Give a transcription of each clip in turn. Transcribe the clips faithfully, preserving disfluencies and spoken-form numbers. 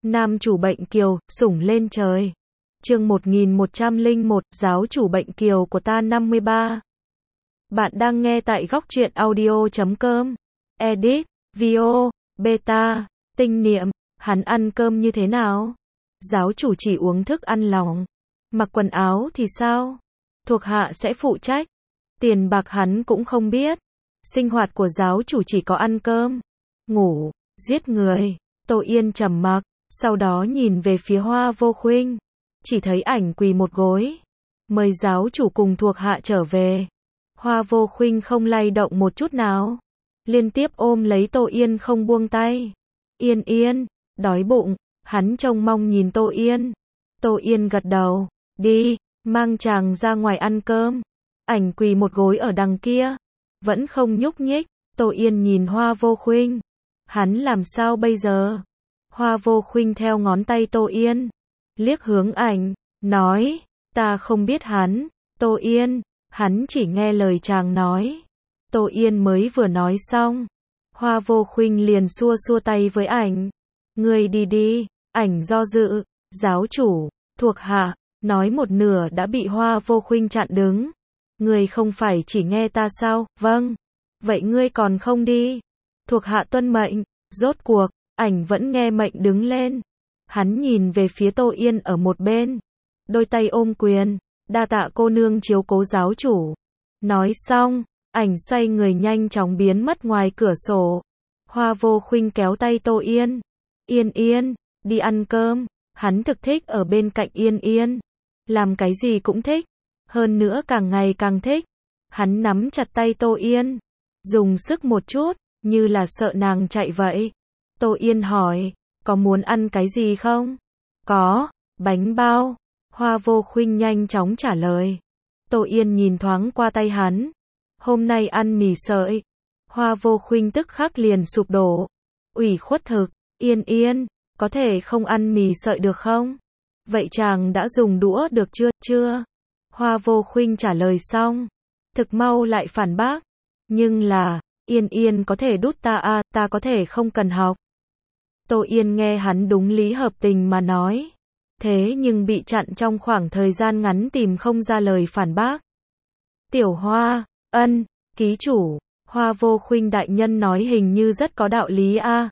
Nam chủ bệnh kiều, sủng lên trời. Chương một nghìn một trăm lẻ một, giáo chủ bệnh kiều của ta năm mươi ba. Bạn đang nghe tại góc truyện audio chấm com. Edit, Vio, Beta, tinh niệm, hắn ăn cơm như thế nào? Giáo chủ chỉ uống thức ăn lỏng. Mặc quần áo thì sao? Thuộc hạ sẽ phụ trách. Tiền bạc hắn cũng không biết. Sinh hoạt của giáo chủ chỉ có ăn cơm, ngủ, giết người. Tô Yên trầm mặc, sau đó nhìn về phía Hoa Vô Khuynh. Chỉ thấy ảnh quỳ một gối. Mời giáo chủ cùng thuộc hạ trở về. Hoa Vô Khuynh không lay động một chút nào. Liên tiếp ôm lấy Tô Yên không buông tay. Yên Yên, đói bụng. Hắn trông mong nhìn Tô Yên. Tô Yên gật đầu. Đi, mang chàng ra ngoài ăn cơm. Ảnh quỳ một gối ở đằng kia. Vẫn không nhúc nhích. Tô Yên nhìn Hoa Vô Khuynh. Hắn làm sao bây giờ? Hoa Vô Khuynh theo ngón tay Tô Yên. Liếc hướng ảnh. Nói. Ta không biết hắn. Tô Yên. Hắn chỉ nghe lời chàng nói. Tô Yên mới vừa nói xong. Hoa Vô Khuynh liền xua xua tay với ảnh. Ngươi đi đi. Ảnh do dự. Giáo chủ. Thuộc hạ. Nói một nửa đã bị Hoa Vô Khuynh chặn đứng. Ngươi không phải chỉ nghe ta sao? Vâng. Vậy ngươi còn không đi? Thuộc hạ tuân mệnh. Rốt cuộc, ảnh vẫn nghe mệnh đứng lên. Hắn nhìn về phía Tô Yên ở một bên. Đôi tay ôm quyền. Đa tạ cô nương chiếu cố giáo chủ. Nói xong, ảnh xoay người nhanh chóng biến mất ngoài cửa sổ. Hoa Vô Khuynh kéo tay Tô Yên. Yên Yên, đi ăn cơm. Hắn thực thích ở bên cạnh Yên Yên. Làm cái gì cũng thích. Hơn nữa càng ngày càng thích. Hắn nắm chặt tay Tô Yên. Dùng sức một chút, như là sợ nàng chạy vậy. Tô Yên hỏi, có muốn ăn cái gì không? Có, bánh bao. Hoa Vô Khuynh nhanh chóng trả lời. Tô Yên nhìn thoáng qua tay hắn. Hôm nay ăn mì sợi. Hoa Vô Khuynh tức khắc liền sụp đổ. Ủy khuất thực, Yên Yên, có thể không ăn mì sợi được không? Vậy chàng đã dùng đũa được chưa? Chưa. Hoa Vô Khuynh trả lời xong. Thực mau lại phản bác. Nhưng là, Yên Yên có thể đút ta à, ta có thể không cần học. Tô Yên nghe hắn đúng lý hợp tình mà nói. Thế nhưng bị chặn trong khoảng thời gian ngắn tìm không ra lời phản bác. Tiểu Hoa, ân, ký chủ, Hoa Vô Khuynh đại nhân nói hình như rất có đạo lý a. À.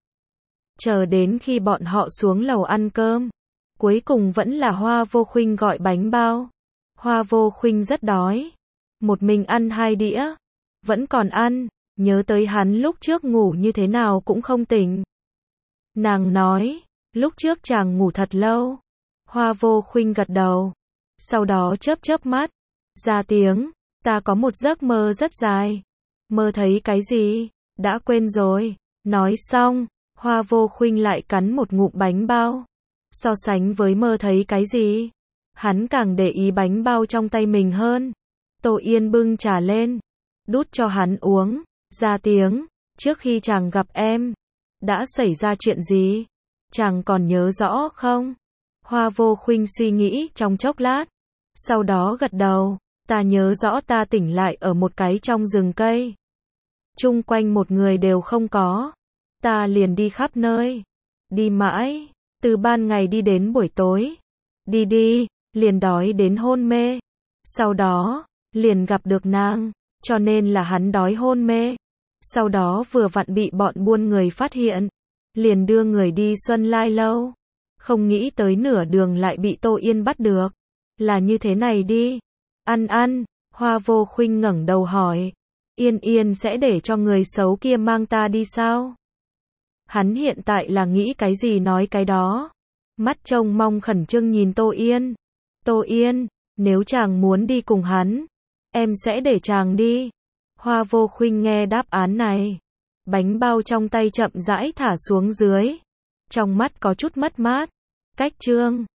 Chờ đến khi bọn họ xuống lầu ăn cơm, cuối cùng vẫn là Hoa Vô Khuynh gọi bánh bao. Hoa Vô Khuynh rất đói. Một mình ăn hai đĩa. Vẫn còn ăn. Nhớ tới hắn lúc trước ngủ như thế nào cũng không tỉnh. Nàng nói. Lúc trước chàng ngủ thật lâu. Hoa Vô Khuynh gật đầu. Sau đó chớp chớp mắt. Ra tiếng. Ta có một giấc mơ rất dài. Mơ thấy cái gì? Đã quên rồi. Nói xong. Hoa Vô Khuynh lại cắn một ngụm bánh bao. So sánh với mơ thấy cái gì? Hắn càng để ý bánh bao trong tay mình hơn. Tô Yên bưng trà lên. Đút cho hắn uống. Ra tiếng. Trước khi chàng gặp em. Đã xảy ra chuyện gì? Chàng còn nhớ rõ không? Hoa Vô Khuynh suy nghĩ trong chốc lát. Sau đó gật đầu. Ta nhớ rõ ta tỉnh lại ở một cái trong rừng cây. Chung quanh một người đều không có. Ta liền đi khắp nơi. Đi mãi. Từ ban ngày đi đến buổi tối. Đi đi. Liền đói đến hôn mê. Sau đó, liền gặp được nàng. Cho nên là hắn đói hôn mê. Sau đó vừa vặn bị bọn buôn người phát hiện. Liền đưa người đi Xuân Lai Lâu. Không nghĩ tới nửa đường lại bị Tô Yên bắt được. Là như thế này đi. Ăn ăn. Hoa Vô Khuynh ngẩng đầu hỏi. Yên Yên sẽ để cho người xấu kia mang ta đi sao? Hắn hiện tại là nghĩ cái gì nói cái đó. Mắt trông mong khẩn trương nhìn Tô Yên. Tô Yên, nếu chàng muốn đi cùng hắn, em sẽ để chàng đi. Hoa Vô Khuynh nghe đáp án này. Bánh bao trong tay chậm rãi thả xuống dưới. Trong mắt có chút mất mát. Cách chương.